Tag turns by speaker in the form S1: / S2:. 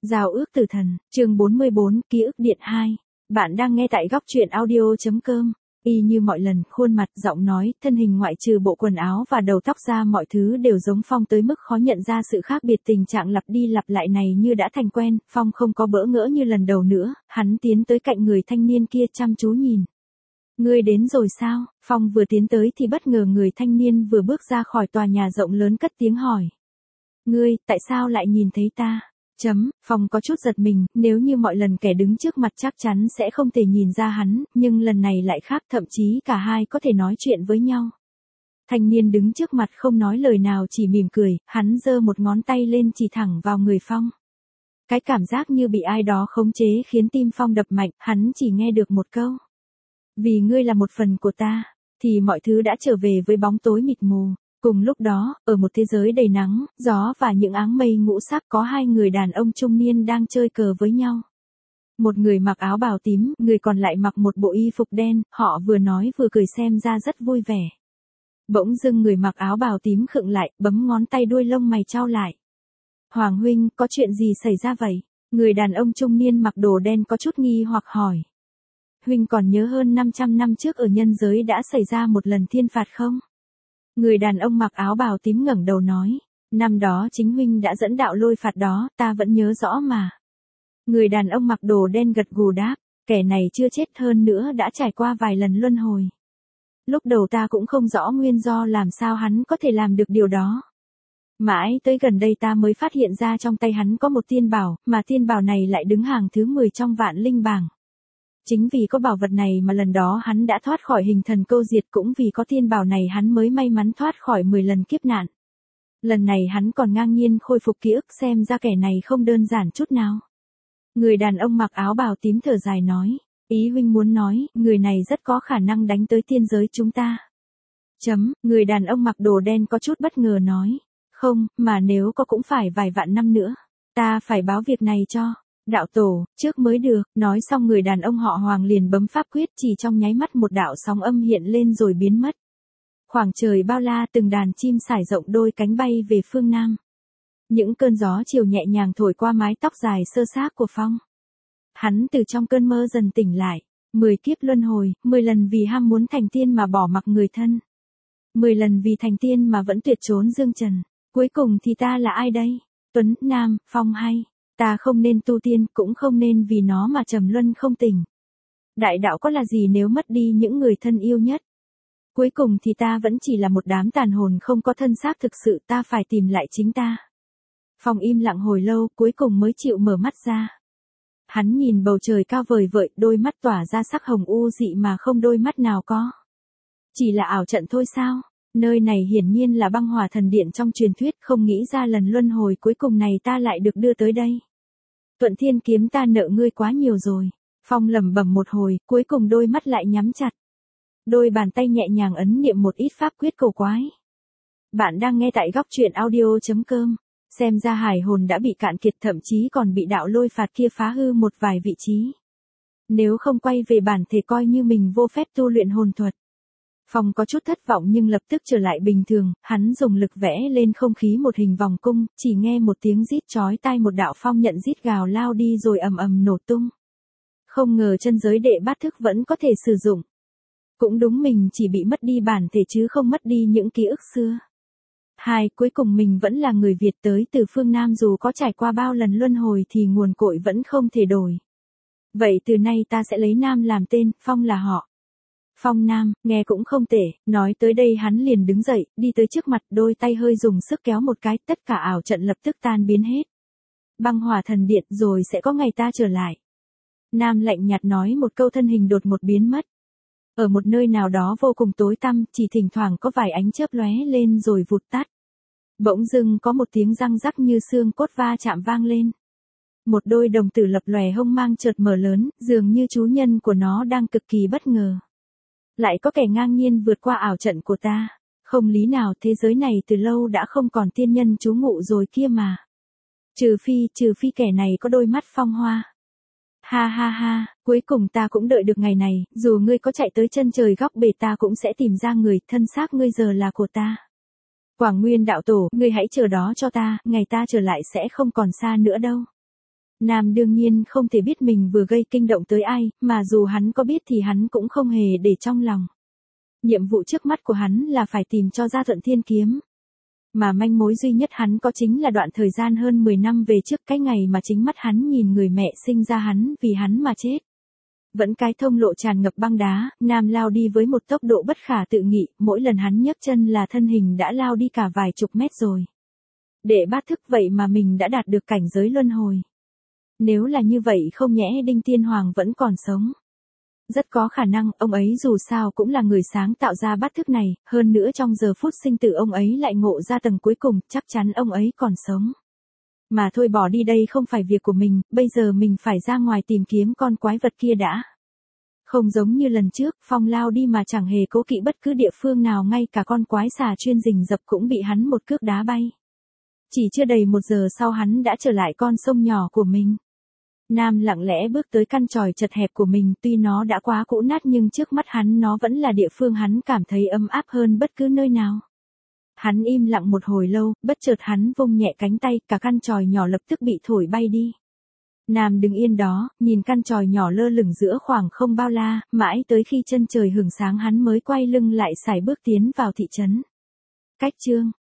S1: Giao ước tử thần, chương 44, ký ức điện 2. Bạn đang nghe tại góc truyện audio.com. Y như mọi lần, khuôn mặt, giọng nói, thân hình ngoại trừ bộ quần áo và đầu tóc ra mọi thứ đều giống Phong tới mức khó nhận ra sự khác biệt. Tình trạng lặp đi lặp lại này như đã thành quen, Phong không có bỡ ngỡ như lần đầu nữa, hắn tiến tới cạnh người thanh niên kia chăm chú nhìn. Ngươi đến rồi sao? Phong vừa tiến tới thì bất ngờ người thanh niên vừa bước ra khỏi tòa nhà rộng lớn cất tiếng hỏi. Ngươi, tại sao lại nhìn thấy ta? Phong có chút giật mình, nếu như mọi lần kẻ đứng trước mặt chắc chắn sẽ không thể nhìn ra hắn, nhưng lần này lại khác, thậm chí cả hai có thể nói chuyện với nhau. Thanh niên đứng trước mặt không nói lời nào chỉ mỉm cười, hắn giơ một ngón tay lên chỉ thẳng vào người Phong. Cái cảm giác như bị ai đó khống chế khiến tim Phong đập mạnh, hắn chỉ nghe được một câu. Vì ngươi là một phần của ta, thì mọi thứ đã trở về với bóng tối mịt mù. Cùng lúc đó, ở một thế giới đầy nắng, gió và những áng mây ngũ sắc có hai người đàn ông trung niên đang chơi cờ với nhau. Một người mặc áo bào tím, người còn lại mặc một bộ y phục đen, họ vừa nói vừa cười xem ra rất vui vẻ. Bỗng dưng người mặc áo bào tím khựng lại, bấm ngón tay đuôi lông mày chau lại. Hoàng huynh, có chuyện gì xảy ra vậy? Người đàn ông trung niên mặc đồ đen có chút nghi hoặc hỏi. Huynh còn nhớ hơn 500 năm trước ở nhân giới đã xảy ra một lần thiên phạt không? Người đàn ông mặc áo bào tím ngẩng đầu nói, năm đó chính huynh đã dẫn đạo lôi phạt đó, ta vẫn nhớ rõ mà. Người đàn ông mặc đồ đen gật gù đáp, kẻ này chưa chết hơn nữa đã trải qua vài lần luân hồi. Lúc đầu ta cũng không rõ nguyên do làm sao hắn có thể làm được điều đó. Mãi tới gần đây ta mới phát hiện ra trong tay hắn có một tiên bảo, mà tiên bảo này lại đứng hàng thứ 10 trong vạn linh bảng. Chính vì có bảo vật này mà lần đó hắn đã thoát khỏi hình thần câu diệt, cũng vì có tiên bảo này hắn mới may mắn thoát khỏi 10 lần kiếp nạn. Lần này hắn còn ngang nhiên khôi phục ký ức, xem ra kẻ này không đơn giản chút nào. Người đàn ông mặc áo bào tím thở dài nói, ý huynh muốn nói, người này rất có khả năng đánh tới tiên giới chúng ta. Người đàn ông mặc đồ đen có chút bất ngờ nói, không, mà nếu có cũng phải vài vạn năm nữa. Ta phải báo việc này cho đạo tổ, trước mới được. Nói xong người đàn ông họ Hoàng liền bấm pháp quyết, chỉ trong nháy mắt một đạo sóng âm hiện lên rồi biến mất. Khoảng trời bao la, từng đàn chim sải rộng đôi cánh bay về phương Nam. Những cơn gió chiều nhẹ nhàng thổi qua mái tóc dài xơ xác của Phong. Hắn từ trong cơn mơ dần tỉnh lại. 10 kiếp luân hồi, 10 lần vì ham muốn thành tiên mà bỏ mặc người thân. 10 lần vì thành tiên mà vẫn tuyệt trốn dương trần. Cuối cùng thì ta là ai đây? Tuấn, Nam, Phong hay? Ta không nên tu tiên, cũng không nên vì nó mà trầm luân không tỉnh. Đại đạo có là gì nếu mất đi những người thân yêu nhất? Cuối cùng thì ta vẫn chỉ là một đám tàn hồn không có thân xác thực sự, ta phải tìm lại chính ta. Phong im lặng hồi lâu, cuối cùng mới chịu mở mắt ra. Hắn nhìn bầu trời cao vời vợi, đôi mắt tỏa ra sắc hồng u dị mà không đôi mắt nào có. Chỉ là ảo trận thôi sao? Nơi này hiển nhiên là băng hỏa thần điện trong truyền thuyết, không nghĩ ra lần luân hồi cuối cùng này ta lại được đưa tới đây. Tuận Thiên Kiếm, ta nợ ngươi quá nhiều rồi. Phong lẩm bẩm một hồi, cuối cùng đôi mắt lại nhắm chặt. Đôi bàn tay nhẹ nhàng ấn niệm một ít pháp quyết cầu quái. Bạn đang nghe tại góc truyện audio.com. Xem ra hải hồn đã bị cạn kiệt, thậm chí còn bị đạo lôi phạt kia phá hư một vài vị trí. Nếu không quay về bản thể coi như mình vô phép tu luyện hồn thuật. Phong có chút thất vọng nhưng lập tức trở lại bình thường, hắn dùng lực vẽ lên không khí một hình vòng cung, chỉ nghe một tiếng rít chói tai, một đạo phong nhận rít gào lao đi rồi ầm ầm nổ tung. Không ngờ chân giới đệ bát thức vẫn có thể sử dụng. Cũng đúng, mình chỉ bị mất đi bản thể chứ không mất đi những ký ức xưa. Cuối cùng mình vẫn là người Việt tới từ phương Nam, dù có trải qua bao lần luân hồi thì nguồn cội vẫn không thể đổi. Vậy từ nay ta sẽ lấy Nam làm tên, Phong là họ. Phong Nam, nghe cũng không tệ. Nói tới đây hắn liền đứng dậy, đi tới trước mặt, đôi tay hơi dùng sức kéo một cái, tất cả ảo trận lập tức tan biến hết. Băng hỏa thần điện, rồi sẽ có ngày ta trở lại. Nam lạnh nhạt nói một câu, thân hình đột ngột biến mất. Ở một nơi nào đó vô cùng tối tăm, chỉ thỉnh thoảng có vài ánh chớp lóe lên rồi vụt tắt. Bỗng dưng có một tiếng răng rắc như xương cốt va chạm vang lên. Một đôi đồng tử lập lòe hông mang chợt mở lớn, dường như chủ nhân của nó đang cực kỳ bất ngờ. Lại có kẻ ngang nhiên vượt qua ảo trận của ta. Không lý nào, thế giới này từ lâu đã không còn tiên nhân trú ngụ rồi kia mà. Trừ phi kẻ này có đôi mắt phong hoa. Ha ha ha, cuối cùng ta cũng đợi được ngày này, dù ngươi có chạy tới chân trời góc bể ta cũng sẽ tìm ra người, thân xác ngươi giờ là của ta. Quảng Nguyên đạo tổ, ngươi hãy chờ đó cho ta, ngày ta trở lại sẽ không còn xa nữa đâu. Nam đương nhiên không thể biết mình vừa gây kinh động tới ai, mà dù hắn có biết thì hắn cũng không hề để trong lòng. Nhiệm vụ trước mắt của hắn là phải tìm cho ra Thuận Thiên Kiếm. Mà manh mối duy nhất hắn có chính là đoạn thời gian hơn 10 năm về trước, cái ngày mà chính mắt hắn nhìn người mẹ sinh ra hắn vì hắn mà chết. Vẫn cái thông lộ tràn ngập băng đá, Nam lao đi với một tốc độ bất khả tự nghị, mỗi lần hắn nhấc chân là thân hình đã lao đi cả vài chục mét rồi. Để bát thức vậy mà mình đã đạt được cảnh giới luân hồi. Nếu là như vậy không nhẽ Đinh Tiên Hoàng vẫn còn sống. Rất có khả năng ông ấy dù sao cũng là người sáng tạo ra bát thức này, hơn nữa trong giờ phút sinh tử ông ấy lại ngộ ra tầng cuối cùng, chắc chắn ông ấy còn sống. Mà thôi bỏ đi, đây không phải việc của mình, bây giờ mình phải ra ngoài tìm kiếm con quái vật kia đã. Không giống như lần trước, Phong lao đi mà chẳng hề cố kỵ bất cứ địa phương nào, ngay cả con quái xà chuyên rình rập cũng bị hắn một cước đá bay. Chỉ chưa đầy 1 giờ sau hắn đã trở lại con sông nhỏ của mình. Nam lặng lẽ bước tới căn chòi chật hẹp của mình, tuy nó đã quá cũ nát nhưng trước mắt hắn nó vẫn là địa phương hắn cảm thấy ấm áp hơn bất cứ nơi nào. Hắn im lặng một hồi lâu, bất chợt hắn vung nhẹ cánh tay, cả căn chòi nhỏ lập tức bị thổi bay đi. Nam đứng yên đó, nhìn căn chòi nhỏ lơ lửng giữa khoảng không bao la, mãi tới khi chân trời hửng sáng hắn mới quay lưng lại sải bước tiến vào thị trấn. Cách chương